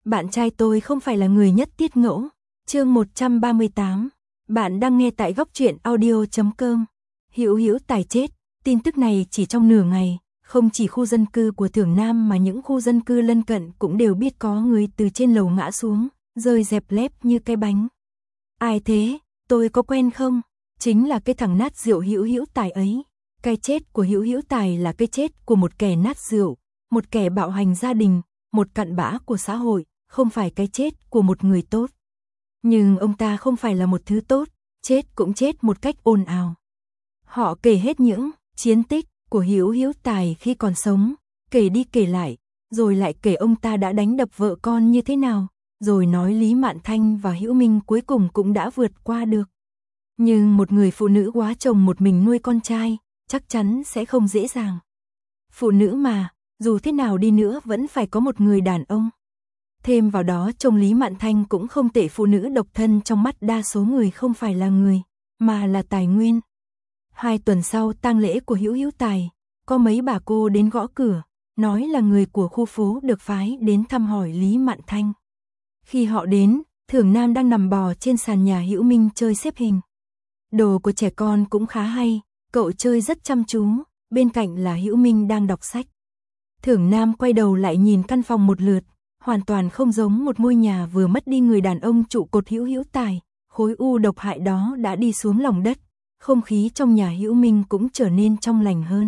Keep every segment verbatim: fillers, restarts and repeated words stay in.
Bạn trai tôi không phải là người nhất tiết ngẫu. Chương một trăm ba mươi tám. Bạn đang nghe tại góc truyện audio chấm com. Hữu Hữu Tài chết. Tin tức này chỉ trong nửa ngày, không chỉ khu dân cư của Thưởng Nam mà những khu dân cư lân cận cũng đều biết có người từ trên lầu ngã xuống, rơi dẹp lép như cái bánh. Ai thế? Tôi có quen không? Chính là cái thằng nát rượu Hữu Hữu Tài ấy. Cái chết của Hữu Hữu Tài là cái chết của một kẻ nát rượu, một kẻ bạo hành gia đình, một cặn bã của xã hội, không phải cái chết của một người tốt. Nhưng ông ta không phải là một thứ tốt, chết cũng chết một cách ồn ào. Họ kể hết những chiến tích của Hữu Hữu Tài khi còn sống, kể đi kể lại, rồi lại kể ông ta đã đánh đập vợ con như thế nào, rồi nói Lý Mạn Thanh và Hữu Minh cuối cùng cũng đã vượt qua được. Nhưng một người phụ nữ quá chồng một mình nuôi con trai, chắc chắn sẽ không dễ dàng. Phụ nữ mà, dù thế nào đi nữa vẫn phải có một người đàn ông. Thêm vào đó chồng Lý Mạn Thanh cũng không tệ, phụ nữ độc thân trong mắt đa số người không phải là người, mà là tài nguyên. Hai tuần sau tang lễ của Hữu Hữu Tài, có mấy bà cô đến gõ cửa, nói là người của khu phố được phái đến thăm hỏi Lý Mạn Thanh. Khi họ đến, Thưởng Nam đang nằm bò trên sàn nhà Hữu Minh chơi xếp hình. Đồ của trẻ con cũng khá hay, cậu chơi rất chăm chú, bên cạnh là Hữu Minh đang đọc sách. Thưởng Nam quay đầu lại nhìn căn phòng một lượt, hoàn toàn không giống một ngôi nhà vừa mất đi người đàn ông trụ cột Hữu Hữu Tài, khối u độc hại đó đã đi xuống lòng đất, không khí trong nhà Hữu Minh cũng trở nên trong lành hơn.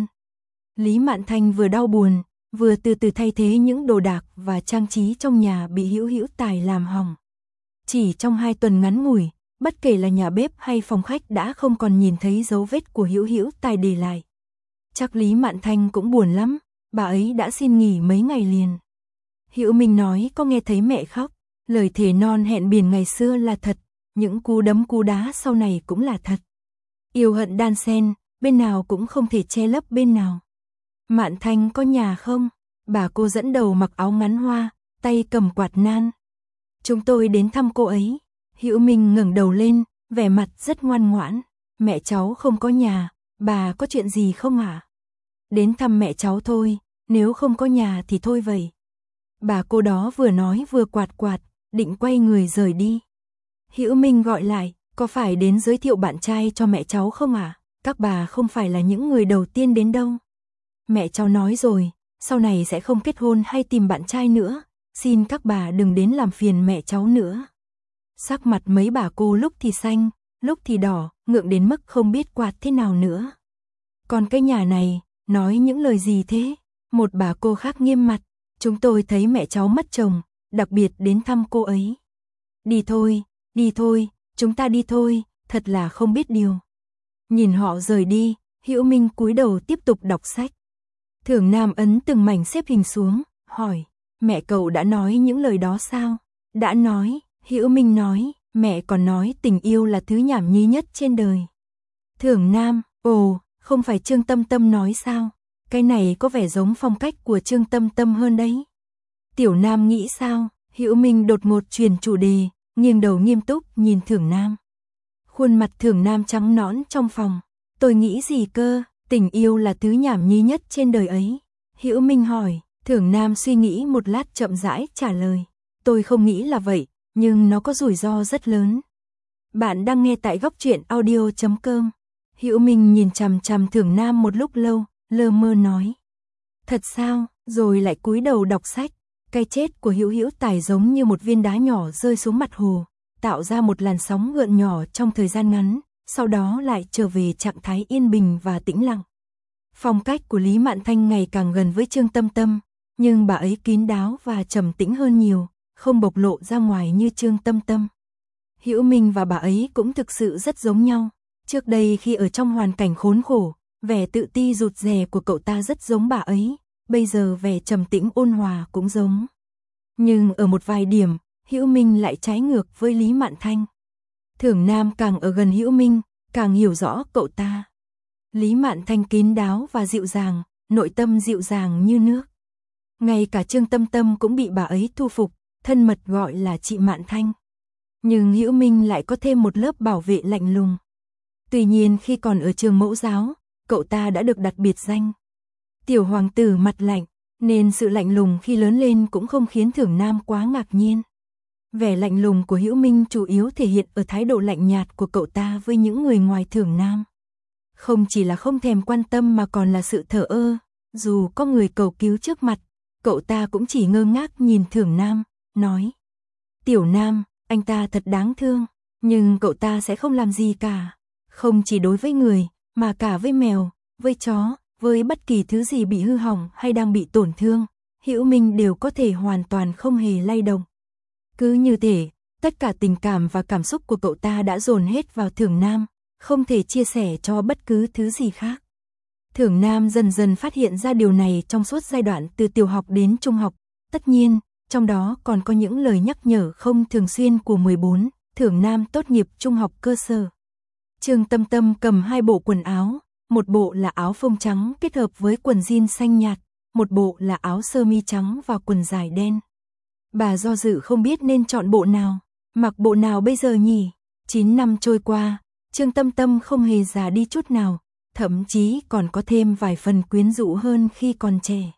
Lý Mạn Thanh vừa đau buồn, vừa từ từ thay thế những đồ đạc và trang trí trong nhà bị Hữu Hữu Tài làm hỏng. Chỉ trong hai tuần ngắn ngủi, bất kể là nhà bếp hay phòng khách đã không còn nhìn thấy dấu vết của Hữu Hữu Tài để lại. Chắc Lý Mạn Thanh cũng buồn lắm, bà ấy đã xin nghỉ mấy ngày liền. Hữu Minh nói có nghe thấy mẹ khóc, lời thề non hẹn biển ngày xưa là thật, những cú đấm cú đá sau này cũng là thật. Yêu hận đan xen, bên nào cũng không thể che lấp bên nào. Mạn Thanh có nhà không? Bà cô dẫn đầu mặc áo ngắn hoa, tay cầm quạt nan. Chúng tôi đến thăm cô ấy. Hữu Minh ngẩng đầu lên, vẻ mặt rất ngoan ngoãn. Mẹ cháu không có nhà, bà có chuyện gì không ạ? Đến thăm mẹ cháu thôi, nếu không có nhà thì thôi vậy. Bà cô đó vừa nói vừa quạt quạt, định quay người rời đi. Hữu Minh gọi lại, có phải đến giới thiệu bạn trai cho mẹ cháu không ạ? À? Các bà không phải là những người đầu tiên đến đâu. Mẹ cháu nói rồi, sau này sẽ không kết hôn hay tìm bạn trai nữa, xin các bà đừng đến làm phiền mẹ cháu nữa. Sắc mặt mấy bà cô lúc thì xanh, lúc thì đỏ, ngượng đến mức không biết quạt thế nào nữa. Còn cái nhà này, nói những lời gì thế? Một bà cô khác nghiêm mặt, chúng tôi thấy mẹ cháu mất chồng, đặc biệt đến thăm cô ấy. Đi thôi, đi thôi, chúng ta đi thôi, thật là không biết điều. Nhìn họ rời đi, Hữu Minh cúi đầu tiếp tục đọc sách. Thưởng Nam ấn từng mảnh xếp hình xuống, hỏi, mẹ cậu đã nói những lời đó sao? Đã nói, Hữu Minh nói, mẹ còn nói tình yêu là thứ nhảm nhí nhất trên đời. Thưởng Nam, ồ, không phải Trương Tâm Tâm nói sao? Cái này có vẻ giống phong cách của Trương Tâm Tâm hơn đấy. Tiểu Nam nghĩ sao? Hữu Minh đột ngột chuyển chủ đề, nghiêng đầu nghiêm túc nhìn Thưởng Nam. Khuôn mặt Thưởng Nam trắng nõn trong phòng. Tôi nghĩ gì cơ? Tình yêu là thứ nhảm nhí nhất trên đời ấy. Hữu Minh hỏi, Thưởng Nam suy nghĩ một lát chậm rãi trả lời. Tôi không nghĩ là vậy, nhưng nó có rủi ro rất lớn. Bạn đang nghe tại góc truyện audio chấm com. Hữu Minh nhìn chằm chằm Thưởng Nam một lúc lâu, lơ mơ nói. Thật sao? Rồi lại cúi đầu đọc sách. Cái chết của Hữu Hữu Tài giống như một viên đá nhỏ rơi xuống mặt hồ, tạo ra một làn sóng gợn nhỏ trong thời gian ngắn, sau đó lại trở về trạng thái yên bình và tĩnh lặng. Phong cách của Lý Mạn Thanh ngày càng gần với Trương Tâm Tâm, nhưng bà ấy kín đáo và trầm tĩnh hơn nhiều, không bộc lộ ra ngoài như Trương Tâm Tâm. Hữu Minh và bà ấy cũng thực sự rất giống nhau. Trước đây khi ở trong hoàn cảnh khốn khổ, vẻ tự ti rụt rè của cậu ta rất giống bà ấy, bây giờ vẻ trầm tĩnh ôn hòa cũng giống. Nhưng ở một vài điểm, Hữu Minh lại trái ngược với Lý Mạn Thanh. Thưởng Nam càng ở gần Hữu Minh, càng hiểu rõ cậu ta. Lý Mạn Thanh kín đáo và dịu dàng, nội tâm dịu dàng như nước. Ngay cả Trương Tâm Tâm cũng bị bà ấy thu phục, thân mật gọi là chị Mạn Thanh. Nhưng Hữu Minh lại có thêm một lớp bảo vệ lạnh lùng. Tuy nhiên khi còn ở trường mẫu giáo, cậu ta đã được đặt biệt danh Tiểu Hoàng tử mặt lạnh. nên sự lạnh lùng khi lớn lên cũng không khiến Thưởng Nam quá ngạc nhiên. Vẻ lạnh lùng của Hữu Minh chủ yếu thể hiện ở thái độ lạnh nhạt của cậu ta với những người ngoài Thưởng Nam. Không chỉ là không thèm quan tâm mà còn là sự thờ ơ, dù có người cầu cứu trước mặt, cậu ta cũng chỉ ngơ ngác nhìn Thưởng Nam, nói: "Tiểu Nam, anh ta thật đáng thương, nhưng cậu ta sẽ không làm gì cả, không chỉ đối với người, mà cả với mèo, với chó, với bất kỳ thứ gì bị hư hỏng hay đang bị tổn thương, Hữu Minh đều có thể hoàn toàn không hề lay động." Cứ như thế, tất cả tình cảm và cảm xúc của cậu ta đã dồn hết vào Thưởng Nam, không thể chia sẻ cho bất cứ thứ gì khác. Thưởng Nam dần dần phát hiện ra điều này trong suốt giai đoạn từ tiểu học đến trung học, tất nhiên, trong đó còn có những lời nhắc nhở không thường xuyên của mười bốn, Thưởng Nam tốt nghiệp trung học cơ sở. Trương Tâm Tâm cầm hai bộ quần áo, một bộ là áo phông trắng kết hợp với quần jean xanh nhạt, một bộ là áo sơ mi trắng và quần dài đen. Bà do dự không biết nên chọn bộ nào, mặc bộ nào bây giờ nhỉ? chín năm trôi qua, Trương Tâm Tâm không hề già đi chút nào, thậm chí còn có thêm vài phần quyến rũ hơn khi còn trẻ.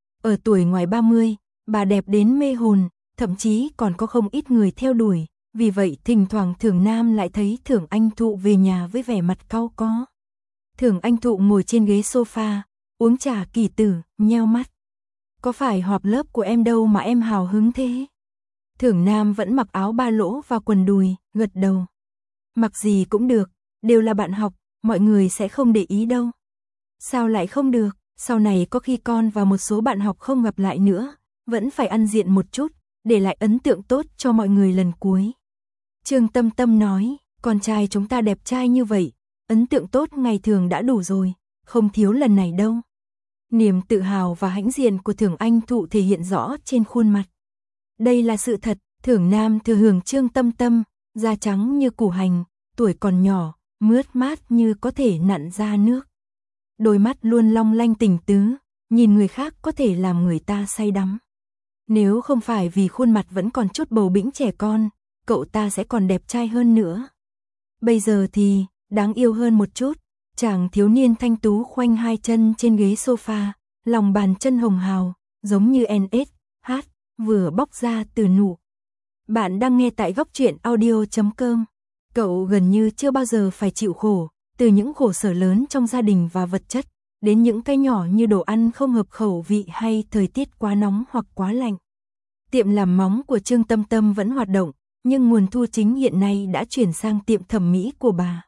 Ở tuổi ngoài ba mươi, bà đẹp đến mê hồn, thậm chí còn có không ít người theo đuổi, vì vậy thỉnh thoảng Thưởng Nam lại thấy Thưởng Anh Thụ về nhà với vẻ mặt cau có. Thưởng Anh Thụ ngồi trên ghế sofa, uống trà kỳ tử, nheo mắt. "Có phải họp lớp của em đâu mà em hào hứng thế?" Thưởng Nam vẫn mặc áo ba lỗ và quần đùi, gật đầu. "Mặc gì cũng được, đều là bạn học, mọi người sẽ không để ý đâu." "Sao lại không được, sau này có khi con và một số bạn học không gặp lại nữa, vẫn phải ăn diện một chút, để lại ấn tượng tốt cho mọi người lần cuối." Trương Tâm Tâm nói: "Con trai chúng ta đẹp trai như vậy, ấn tượng tốt ngày thường đã đủ rồi, không thiếu lần này đâu." Niềm tự hào và hãnh diện của Thưởng Anh Thụ thể hiện rõ trên khuôn mặt. Đây là sự thật, Thưởng Nam thừa hưởng Trương Tâm Tâm, da trắng như củ hành, tuổi còn nhỏ, mướt mát như có thể nặn ra nước. Đôi mắt luôn long lanh tình tứ, nhìn người khác có thể làm người ta say đắm. Nếu không phải vì khuôn mặt vẫn còn chút bầu bĩnh trẻ con, cậu ta sẽ còn đẹp trai hơn nữa. Bây giờ thì, đáng yêu hơn một chút, chàng thiếu niên thanh tú khoanh hai chân trên ghế sofa, lòng bàn chân hồng hào, giống như en ét hát, vừa bóc ra từ nụ. Bạn đang nghe tại góc truyện audio chấm com. Cậu gần như chưa bao giờ phải chịu khổ, từ những khổ sở lớn trong gia đình và vật chất, đến những cái nhỏ như đồ ăn không hợp khẩu vị hay thời tiết quá nóng hoặc quá lạnh. Tiệm làm móng của Trương Tâm Tâm vẫn hoạt động, nhưng nguồn thu chính hiện nay đã chuyển sang tiệm thẩm mỹ của bà.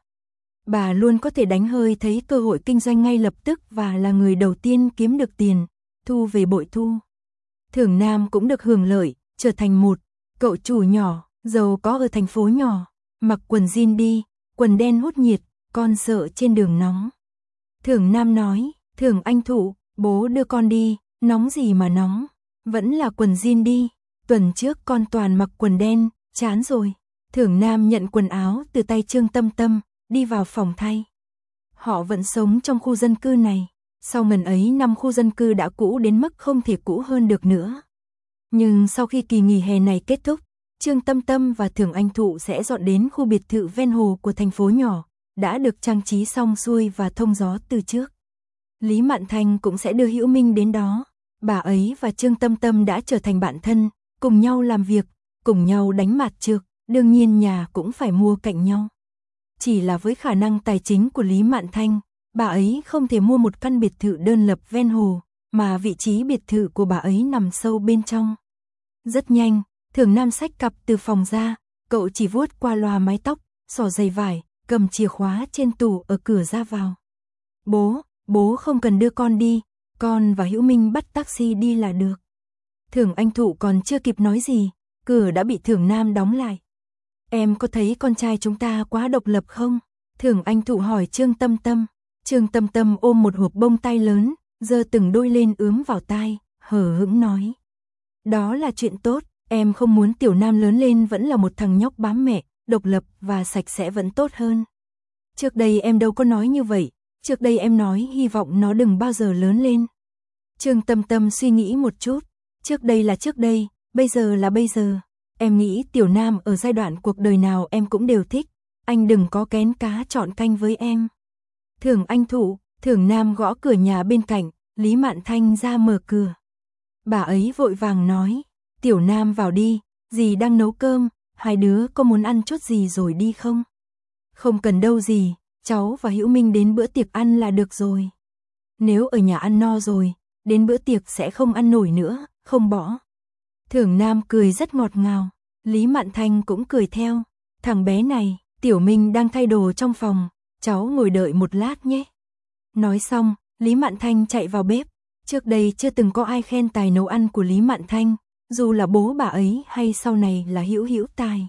Bà luôn có thể đánh hơi thấy cơ hội kinh doanh ngay lập tức và là người đầu tiên kiếm được tiền, thu về bội thu. Thưởng Nam cũng được hưởng lợi, trở thành một cậu chủ nhỏ, giàu có ở thành phố nhỏ, mặc quần jean đi, quần đen hút nhiệt, con sợ trên đường nóng. Thưởng Nam nói: "Thưởng Anh Thụ, bố đưa con đi, nóng gì mà nóng, vẫn là quần jean đi, tuần trước con toàn mặc quần đen, chán rồi." Thưởng Nam nhận quần áo từ tay Trương Tâm Tâm, đi vào phòng thay. Họ vẫn sống trong khu dân cư này, sau ngần ấy năm khu dân cư đã cũ đến mức không thể cũ hơn được nữa. Nhưng sau khi kỳ nghỉ hè này kết thúc, Trương Tâm Tâm và Thưởng Anh Thụ sẽ dọn đến khu biệt thự ven hồ của thành phố nhỏ, đã được trang trí xong xuôi và thông gió từ trước. Lý Mạn Thanh cũng sẽ đưa Hữu Minh đến đó, bà ấy và Trương Tâm Tâm đã trở thành bạn thân, cùng nhau làm việc, cùng nhau đánh mạt trược, đương nhiên nhà cũng phải mua cạnh nhau. Chỉ là với khả năng tài chính của Lý Mạn Thanh, bà ấy không thể mua một căn biệt thự đơn lập ven hồ, mà vị trí biệt thự của bà ấy nằm sâu bên trong. Rất nhanh, Thưởng Nam xách cặp từ phòng ra, cậu chỉ vuốt qua loa mái tóc, xỏ giày vải, cầm chìa khóa trên tủ ở cửa ra vào. "Bố, bố không cần đưa con đi, con và Hữu Minh bắt taxi đi là được." Thưởng Anh Thụ còn chưa kịp nói gì, cửa đã bị Thưởng Nam đóng lại. "Em có thấy con trai chúng ta quá độc lập không?" Thưởng Anh Thụ hỏi Trương Tâm Tâm. Trương Tâm Tâm ôm một hộp bông tai lớn, giơ từng đôi lên ướm vào tai, hờ hững nói: "Đó là chuyện tốt, em không muốn Tiểu Nam lớn lên vẫn là một thằng nhóc bám mẹ, độc lập và sạch sẽ vẫn tốt hơn. Trước đây em đâu có nói như vậy, trước đây em nói hy vọng nó đừng bao giờ lớn lên." Trương Tâm Tâm suy nghĩ một chút, trước đây là trước đây, bây giờ là bây giờ. Em nghĩ Tiểu Nam ở giai đoạn cuộc đời nào em cũng đều thích, anh đừng có kén cá chọn canh với em. Thưởng Anh Thụ, Thưởng Nam gõ cửa nhà bên cạnh, Lý Mạn Thanh ra mở cửa. Bà ấy vội vàng nói, Tiểu Nam vào đi, dì đang nấu cơm, hai đứa có muốn ăn chút gì rồi đi không? Không cần đâu dì, cháu và Hữu Minh đến bữa tiệc ăn là được rồi. Nếu ở nhà ăn no rồi, đến bữa tiệc sẽ không ăn nổi nữa, không bỏ. Thưởng Nam cười rất ngọt ngào, Lý Mạn Thanh cũng cười theo. Thằng bé này, Tiểu Minh đang thay đồ trong phòng, cháu ngồi đợi một lát nhé. Nói xong, Lý Mạn Thanh chạy vào bếp. Trước đây chưa từng có ai khen tài nấu ăn của Lý Mạn Thanh, dù là bố bà ấy hay sau này là Hữu Hữu Tài.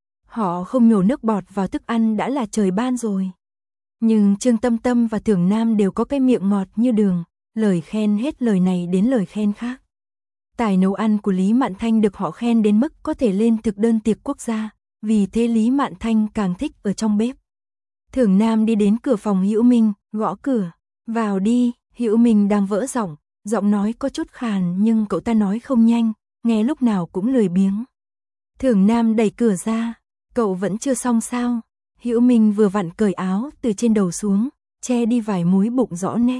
Họ không nhổ nước bọt vào thức ăn đã là trời ban rồi. Nhưng Trương Tâm Tâm và Thưởng Nam đều có cái miệng ngọt như đường, lời khen hết lời này đến lời khen khác. Tài nấu ăn của Lý Mạn Thanh được họ khen đến mức có thể lên thực đơn tiệc quốc gia, vì thế Lý Mạn Thanh càng thích ở trong bếp. Thưởng Nam đi đến cửa phòng Hữu Minh, gõ cửa, vào đi. Hữu Minh đang vỡ giọng, giọng nói có chút khàn nhưng cậu ta nói không nhanh, nghe lúc nào cũng lười biếng. Thưởng Nam đẩy cửa ra, cậu vẫn chưa xong sao? Hữu Minh vừa vặn cởi áo từ trên đầu xuống, che đi vài múi bụng rõ nét.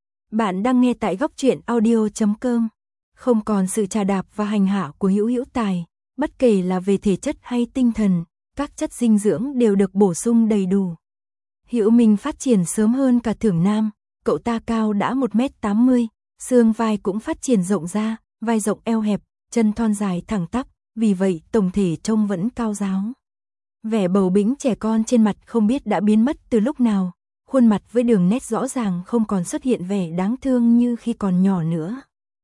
Bạn đang nghe tại góc truyện audio chấm com. Không còn sự trà đạp và hành hạ của Hữu Hữu Tài, bất kể là về thể chất hay tinh thần, các chất dinh dưỡng đều được bổ sung đầy đủ. Hữu Minh phát triển sớm hơn cả Thưởng Nam, cậu ta cao đã một mét tám mươi, xương vai cũng phát triển rộng ra, vai rộng eo hẹp, chân thon dài thẳng tắp, vì vậy tổng thể trông vẫn cao ráo. Vẻ bầu bĩnh trẻ con trên mặt không biết đã biến mất từ lúc nào, khuôn mặt với đường nét rõ ràng không còn xuất hiện vẻ đáng thương như khi còn nhỏ nữa.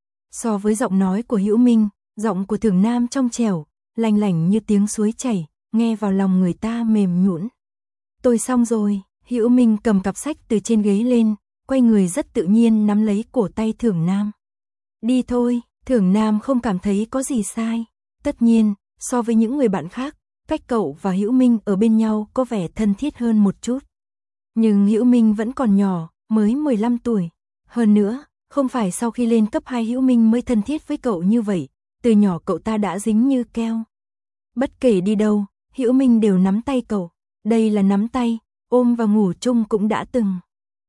So với giọng nói của Hữu Minh, giọng của Thưởng Nam trong trẻo, lanh lảnh như tiếng suối chảy, nghe vào lòng người ta mềm nhũn. Tôi xong rồi, Hữu Minh cầm cặp sách từ trên ghế lên, quay người rất tự nhiên nắm lấy cổ tay Thưởng Nam. Đi thôi, Thưởng Nam không cảm thấy có gì sai. Tất nhiên, so với những người bạn khác, cách cậu và Hữu Minh ở bên nhau có vẻ thân thiết hơn một chút. Nhưng Hữu Minh vẫn còn nhỏ, mới mười lăm tuổi. Hơn nữa, không phải sau khi lên cấp hai Hữu Minh mới thân thiết với cậu như vậy, từ nhỏ cậu ta đã dính như keo. Bất kể đi đâu, Hữu Minh đều nắm tay cậu. Đây là nắm tay, ôm và ngủ chung cũng đã từng.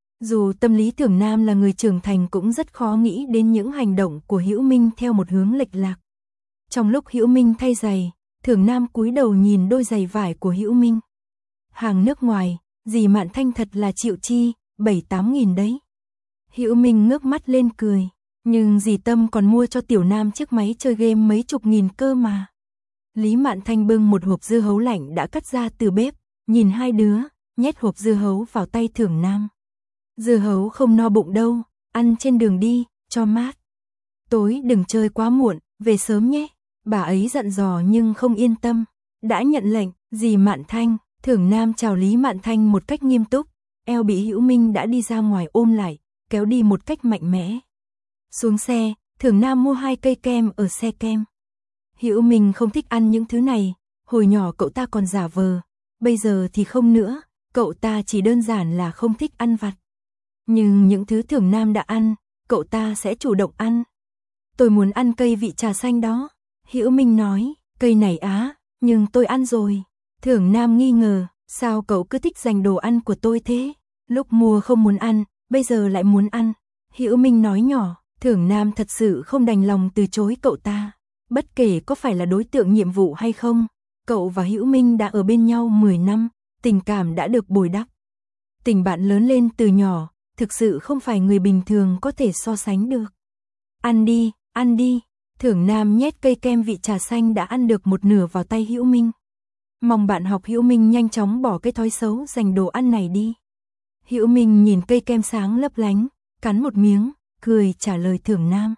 Dù tâm lý Thưởng Nam là người trưởng thành cũng rất khó nghĩ đến những hành động của Hữu Minh theo một hướng lệch lạc. Trong lúc Hữu Minh thay giày, Thưởng Nam cúi đầu nhìn đôi giày vải của Hữu Minh. Hàng nước ngoài, dì Mạn Thanh thật là chịu chi, bảy tám nghìn đấy. Hữu Minh ngước mắt lên cười, nhưng dì Tâm còn mua cho Tiểu Nam chiếc máy chơi game mấy chục nghìn cơ mà. Lý Mạn Thanh bưng một hộp dưa hấu lạnh đã cắt ra từ bếp, nhìn hai đứa, nhét hộp dưa hấu vào tay Thưởng Nam. Dưa hấu không no bụng đâu, ăn trên đường đi, cho mát. Tối đừng chơi quá muộn, về sớm nhé. Bà ấy dặn dò nhưng không yên tâm. Đã nhận lệnh, dì Mạn Thanh, Thưởng Nam chào Lý Mạn Thanh một cách nghiêm túc. Eo bị Hữu Minh đã đi ra ngoài ôm lại, kéo đi một cách mạnh mẽ. Xuống xe, Thưởng Nam mua hai cây kem ở xe kem. Hữu Minh không thích ăn những thứ này, hồi nhỏ cậu ta còn giả vờ, bây giờ thì không nữa, cậu ta chỉ đơn giản là không thích ăn vặt. Nhưng những thứ Thưởng Nam đã ăn, cậu ta sẽ chủ động ăn. Tôi muốn ăn cây vị trà xanh đó. Hữu Minh nói, cây này á, nhưng tôi ăn rồi. Thưởng Nam nghi ngờ, sao cậu cứ thích giành đồ ăn của tôi thế? Lúc mua không muốn ăn, bây giờ lại muốn ăn. Hữu Minh nói nhỏ, Thưởng Nam thật sự không đành lòng từ chối cậu ta. Bất kể có phải là đối tượng nhiệm vụ hay không, cậu và Hữu Minh đã ở bên nhau mười năm, tình cảm đã được bồi đắp. Tình bạn lớn lên từ nhỏ, thực sự không phải người bình thường có thể so sánh được. Ăn đi, ăn đi. Thưởng Nam nhét cây kem vị trà xanh đã ăn được một nửa vào tay Hữu Minh. Mong bạn học Hữu Minh nhanh chóng bỏ cái thói xấu giành đồ ăn này đi. Hữu Minh nhìn cây kem sáng lấp lánh, cắn một miếng, cười trả lời Thưởng Nam.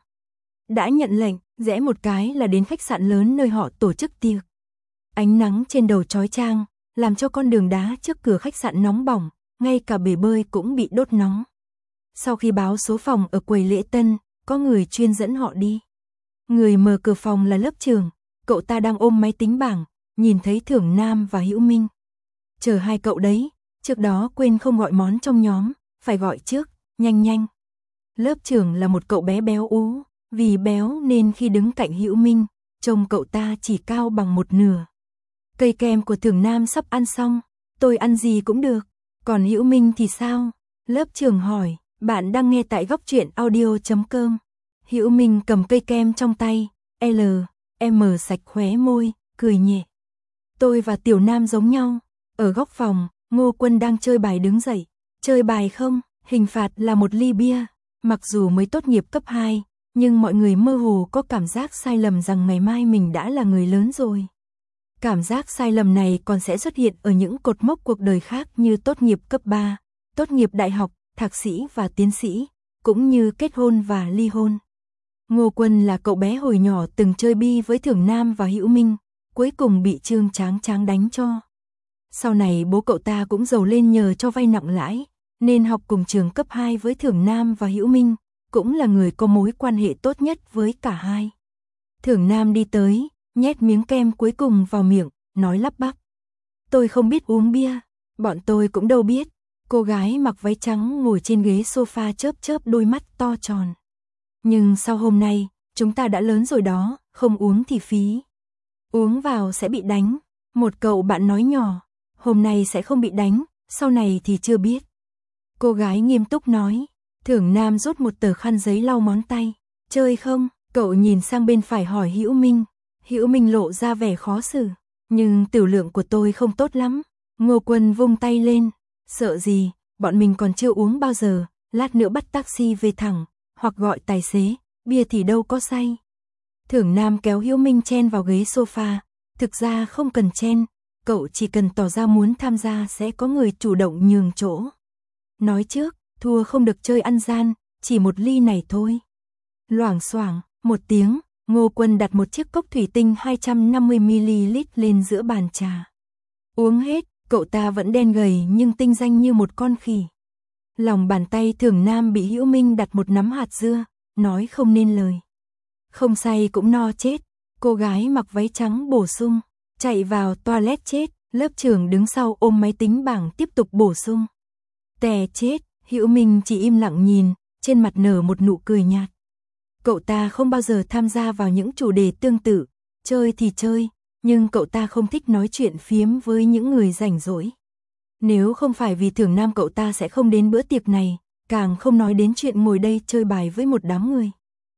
Đã nhận lệnh, rẽ một cái là đến khách sạn lớn nơi họ tổ chức tiệc. Ánh nắng trên đầu chói chang, làm cho con đường đá trước cửa khách sạn nóng bỏng, ngay cả bể bơi cũng bị đốt nóng. Sau khi báo số phòng ở quầy lễ tân, có người chuyên dẫn họ đi. Người mở cửa phòng là lớp trưởng, cậu ta đang ôm máy tính bảng, nhìn thấy Thưởng Nam và Hữu Minh. Chờ hai cậu đấy, trước đó quên không gọi món trong nhóm, phải gọi trước, nhanh nhanh. Lớp trưởng là một cậu bé béo ú, vì béo nên khi đứng cạnh Hữu Minh, trông cậu ta chỉ cao bằng một nửa. Cây kem của Thưởng Nam sắp ăn xong, tôi ăn gì cũng được, còn Hữu Minh thì sao? Lớp trưởng hỏi, bạn đang nghe tại góc truyện audio chấm com. Hữu Minh cầm cây kem trong tay, L, M sạch khóe môi, cười nhẹ. Tôi và Tiểu Nam giống nhau. Ở góc phòng, Ngô Quân đang chơi bài đứng dậy. Chơi bài không? Hình phạt là một ly bia. Mặc dù mới tốt nghiệp cấp hai, nhưng mọi người mơ hồ có cảm giác sai lầm rằng ngày mai mình đã là người lớn rồi. Cảm giác sai lầm này còn sẽ xuất hiện ở những cột mốc cuộc đời khác như tốt nghiệp cấp ba, tốt nghiệp đại học, thạc sĩ và tiến sĩ, cũng như kết hôn và ly hôn. Ngô Quân là cậu bé hồi nhỏ từng chơi bi với Thưởng Nam và Hữu Minh, cuối cùng bị Trương Tráng Tráng đánh cho. Sau này bố cậu ta cũng giàu lên nhờ cho vay nặng lãi, nên học cùng trường cấp hai với Thưởng Nam và Hữu Minh, cũng là người có mối quan hệ tốt nhất với cả hai. Thưởng Nam đi tới, nhét miếng kem cuối cùng vào miệng, nói lắp bắp. Tôi không biết uống bia, bọn tôi cũng đâu biết. Cô gái mặc váy trắng ngồi trên ghế sofa chớp chớp đôi mắt to tròn. Nhưng sau hôm nay, chúng ta đã lớn rồi đó, không uống thì phí. Uống vào sẽ bị đánh. Một cậu bạn nói nhỏ, hôm nay sẽ không bị đánh, sau này thì chưa biết. Cô gái nghiêm túc nói. Thưởng Nam rút một tờ khăn giấy lau ngón tay. Chơi không? Cậu nhìn sang bên phải hỏi Hữu Minh. Hữu Minh lộ ra vẻ khó xử. Nhưng tiểu lượng của tôi không tốt lắm. Ngô Quân vung tay lên. Sợ gì, bọn mình còn chưa uống bao giờ, lát nữa bắt taxi về thẳng, hoặc gọi tài xế, bia thì đâu có say. Thưởng Nam kéo Hữu Minh chen vào ghế sofa. Thực ra không cần chen, cậu chỉ cần tỏ ra muốn tham gia sẽ có người chủ động nhường chỗ. Nói trước, thua không được chơi ăn gian, chỉ một ly này thôi. Loảng xoảng, một tiếng, Ngô Quân đặt một chiếc cốc thủy tinh hai trăm năm mươi mi li lít lên giữa bàn trà. Uống hết, cậu ta vẫn đen gầy nhưng tinh danh như một con khỉ. Lòng bàn tay Thưởng Nam bị Hữu Minh đặt một nắm hạt dưa, nói không nên lời. Không say cũng no chết, cô gái mặc váy trắng bổ sung, chạy vào toilet chết, lớp trưởng đứng sau ôm máy tính bảng tiếp tục bổ sung. Tè chết, Hữu Minh chỉ im lặng nhìn, trên mặt nở một nụ cười nhạt. Cậu ta không bao giờ tham gia vào những chủ đề tương tự, chơi thì chơi, nhưng cậu ta không thích nói chuyện phiếm với những người rảnh rỗi. Nếu không phải vì Thưởng Nam cậu ta sẽ không đến bữa tiệc này, càng không nói đến chuyện ngồi đây chơi bài với một đám người.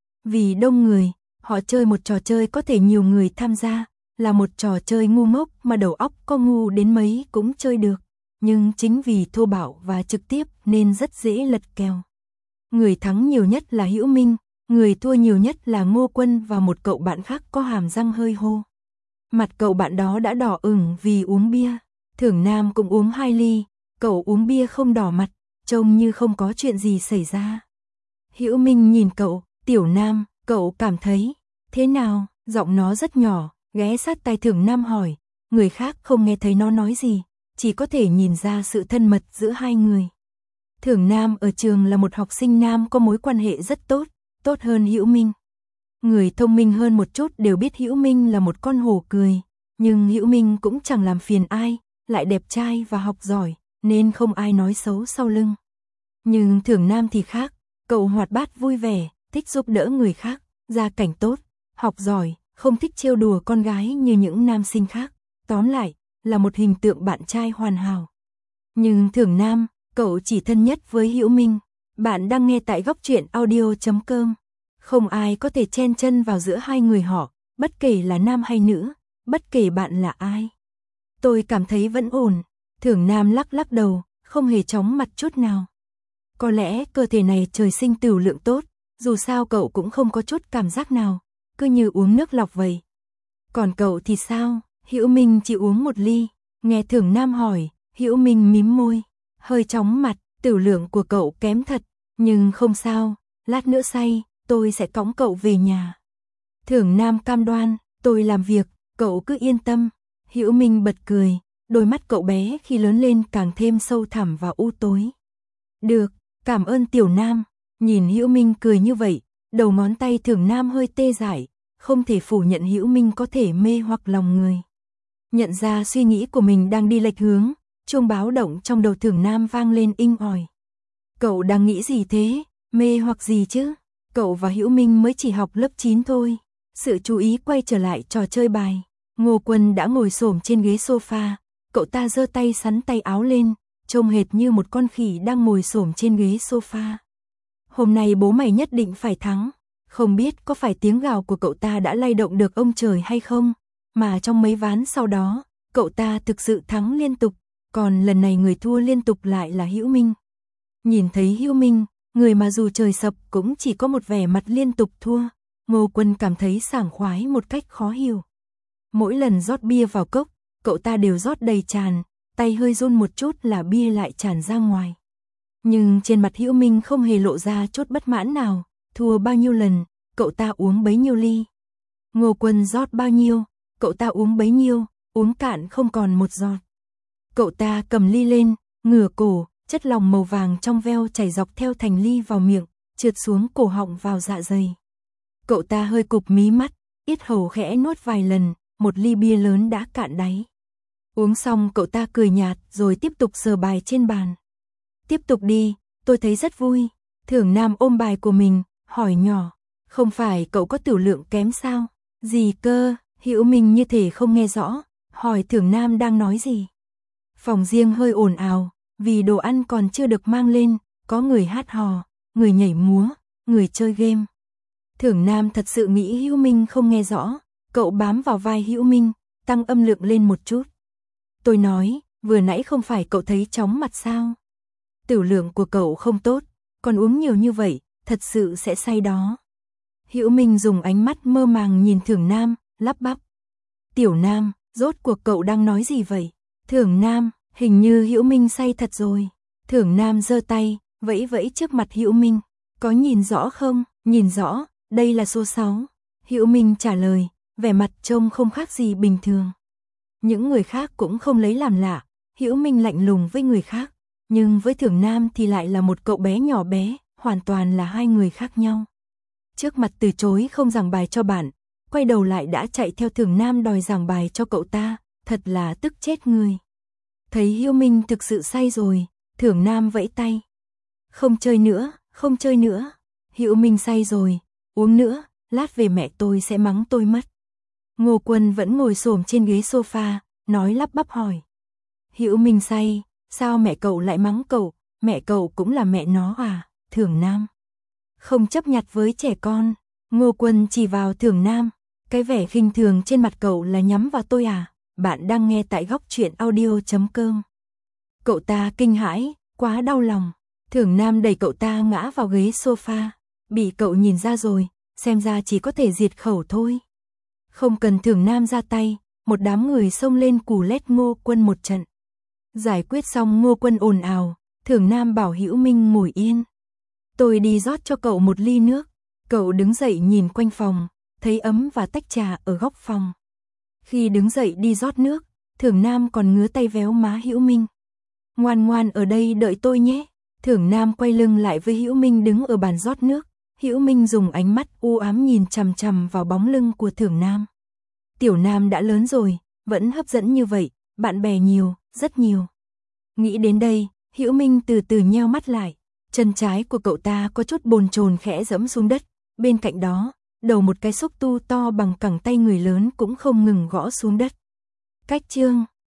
Vì đông người, họ chơi một trò chơi có thể nhiều người tham gia, là một trò chơi ngu ngốc mà đầu óc có ngu đến mấy cũng chơi được. Nhưng chính vì thô bạo và trực tiếp nên rất dễ lật kèo. Người thắng nhiều nhất là Hữu Minh, người thua nhiều nhất là Ngô Quân và một cậu bạn khác có hàm răng hơi hô. Mặt cậu bạn đó đã đỏ ửng vì uống bia. Thưởng Nam cũng uống hai ly, cậu uống bia không đỏ mặt, trông như không có chuyện gì xảy ra. Hữu Minh nhìn cậu, Tiểu Nam, cậu cảm thấy thế nào? Giọng nó rất nhỏ, ghé sát tai Thưởng Nam hỏi, người khác không nghe thấy nó nói gì, chỉ có thể nhìn ra sự thân mật giữa hai người. Thưởng Nam ở trường là một học sinh nam có mối quan hệ rất tốt, tốt hơn Hữu Minh. Người thông minh hơn một chút đều biết Hữu Minh là một con hổ cười, nhưng Hữu Minh cũng chẳng làm phiền ai, lại đẹp trai và học giỏi, nên không ai nói xấu sau lưng. Nhưng Thưởng Nam thì khác, cậu hoạt bát vui vẻ, thích giúp đỡ người khác, gia cảnh tốt, học giỏi, không thích trêu đùa con gái như những nam sinh khác. Tóm lại, là một hình tượng bạn trai hoàn hảo. Nhưng Thưởng Nam, cậu chỉ thân nhất với Hữu Minh. Bạn đang nghe tại góc truyện audio chấm com. Không ai có thể chen chân vào giữa hai người họ, bất kể là nam hay nữ, bất kể bạn là ai. Tôi cảm thấy vẫn ổn. Thưởng Nam lắc lắc đầu, không hề chóng mặt chút nào. Có lẽ cơ thể này trời sinh tửu lượng tốt, dù sao cậu cũng không có chút cảm giác nào, cứ như uống nước lọc vậy. Còn cậu thì sao? Hữu Minh chỉ uống một ly. Nghe Thưởng Nam hỏi, Hữu Minh mím môi, hơi chóng mặt, tửu lượng của cậu kém thật, nhưng không sao, lát nữa say, tôi sẽ cõng cậu về nhà. Thưởng Nam cam đoan, tôi làm việc, cậu cứ yên tâm. Hữu Minh bật cười, đôi mắt cậu bé khi lớn lên càng thêm sâu thẳm và u tối. Được, cảm ơn Tiểu Nam. Nhìn Hữu Minh cười như vậy, đầu ngón tay Thưởng Nam hơi tê dại, không thể phủ nhận Hữu Minh có thể mê hoặc lòng người. Nhận ra suy nghĩ của mình đang đi lệch hướng, chuông báo động trong đầu Thưởng Nam vang lên inh ỏi. Cậu đang nghĩ gì thế? Mê hoặc gì chứ? Cậu và Hữu Minh mới chỉ học lớp chín thôi. Sự chú ý quay trở lại trò chơi bài. Ngô Quân đã ngồi xổm trên ghế sofa, cậu ta giơ tay sắn tay áo lên, trông hệt như một con khỉ đang ngồi xổm trên ghế sofa. Hôm nay bố mày nhất định phải thắng, Không biết có phải tiếng gào của cậu ta đã lay động được ông trời hay không, mà trong mấy ván sau đó, cậu ta thực sự thắng liên tục, còn lần này người thua liên tục lại là Hữu Minh. Nhìn thấy Hữu Minh, người mà dù trời sập cũng chỉ có một vẻ mặt liên tục thua, Ngô Quân cảm thấy sảng khoái một cách khó hiểu. Mỗi lần rót bia vào cốc, cậu ta đều rót đầy tràn, tay hơi run một chút là bia lại tràn ra ngoài. Nhưng trên mặt Hữu Minh không hề lộ ra chút bất mãn nào, thua bao nhiêu lần, cậu ta uống bấy nhiêu ly. Ngô Quân rót bao nhiêu, cậu ta uống bấy nhiêu, uống cạn không còn một giọt. Cậu ta cầm ly lên, ngửa cổ, chất lỏng màu vàng trong veo chảy dọc theo thành ly vào miệng, trượt xuống cổ họng vào dạ dày. Cậu ta hơi cụp mí mắt, yết hầu khẽ nuốt vài lần, một ly bia lớn đã cạn đáy. Uống xong cậu ta cười nhạt rồi tiếp tục sờ bài trên bàn. Tiếp tục đi, tôi thấy rất vui. Thưởng Nam ôm bài của mình, hỏi nhỏ, không phải cậu có tiểu lượng kém sao? Gì cơ? Hữu Minh như thể không nghe rõ, hỏi Thưởng Nam đang nói gì. Phòng riêng hơi ồn ào, vì đồ ăn còn chưa được mang lên, có người hát hò, người nhảy múa, người chơi game. Thưởng Nam thật sự nghĩ Hữu Minh không nghe rõ, cậu bám vào vai Hữu Minh, tăng âm lượng lên một chút. Tôi nói, vừa nãy không phải cậu thấy chóng mặt sao? Tiểu lượng của cậu không tốt, còn uống nhiều như vậy, thật sự sẽ say đó. Hữu Minh dùng ánh mắt mơ màng nhìn Thưởng Nam, lắp bắp. Tiểu Nam, rốt cuộc cậu đang nói gì vậy? Thưởng Nam, hình như Hữu Minh say thật rồi. Thưởng Nam giơ tay, vẫy vẫy trước mặt Hữu Minh. Có nhìn rõ không? Nhìn rõ, đây là số sáu. Hữu Minh trả lời, vẻ mặt trông không khác gì bình thường. Những người khác cũng không lấy làm lạ, Hữu Minh lạnh lùng với người khác, nhưng với Thưởng Nam thì lại là một cậu bé nhỏ bé, hoàn toàn là hai người khác nhau. Trước mặt từ chối không giảng bài cho bạn, quay đầu lại đã chạy theo Thưởng Nam đòi giảng bài cho cậu ta, thật là tức chết người. Thấy Hữu Minh thực sự say rồi, Thưởng Nam vẫy tay. Không chơi nữa, không chơi nữa. Hữu Minh say rồi, uống nữa, lát về mẹ tôi sẽ mắng tôi mất. Ngô Quân vẫn ngồi xổm trên ghế sofa, nói lắp bắp hỏi. Hữu Minh say, sao mẹ cậu lại mắng cậu, mẹ cậu cũng là mẹ nó à? Thưởng Nam. Không chấp nhặt với trẻ con. Ngô Quân chỉ vào Thưởng Nam, cái vẻ khinh thường trên mặt cậu là nhắm vào tôi à? Bạn đang nghe tại góc truyện audio chấm com. Cậu ta kinh hãi, quá đau lòng. Thưởng Nam đẩy cậu ta ngã vào ghế sofa, bị cậu nhìn ra rồi, xem ra chỉ có thể diệt khẩu thôi. Không cần Thưởng Nam ra tay, một đám người xông lên cù lét Ngô Quân một trận. Giải quyết xong Ngô Quân ồn ào, Thưởng Nam bảo Hữu Minh ngồi yên. Tôi đi rót cho cậu một ly nước. Cậu đứng dậy nhìn quanh phòng, thấy ấm và tách trà ở góc phòng. Khi đứng dậy đi rót nước, Thưởng Nam còn ngứa tay véo má Hữu Minh. Ngoan ngoan ở đây đợi tôi nhé. Thưởng Nam quay lưng lại với Hữu Minh đứng ở bàn rót nước. Hữu Minh dùng ánh mắt u ám nhìn chằm chằm vào bóng lưng của Thưởng Nam. Tiểu Nam đã lớn rồi, vẫn hấp dẫn như vậy, bạn bè nhiều, rất nhiều. Nghĩ đến đây, Hữu Minh từ từ nheo mắt lại. Chân trái của cậu ta có chút bồn chồn khẽ giẫm xuống đất. Bên cạnh đó, đầu một cái xúc tu to bằng cẳng tay người lớn cũng không ngừng gõ xuống đất. Cách chương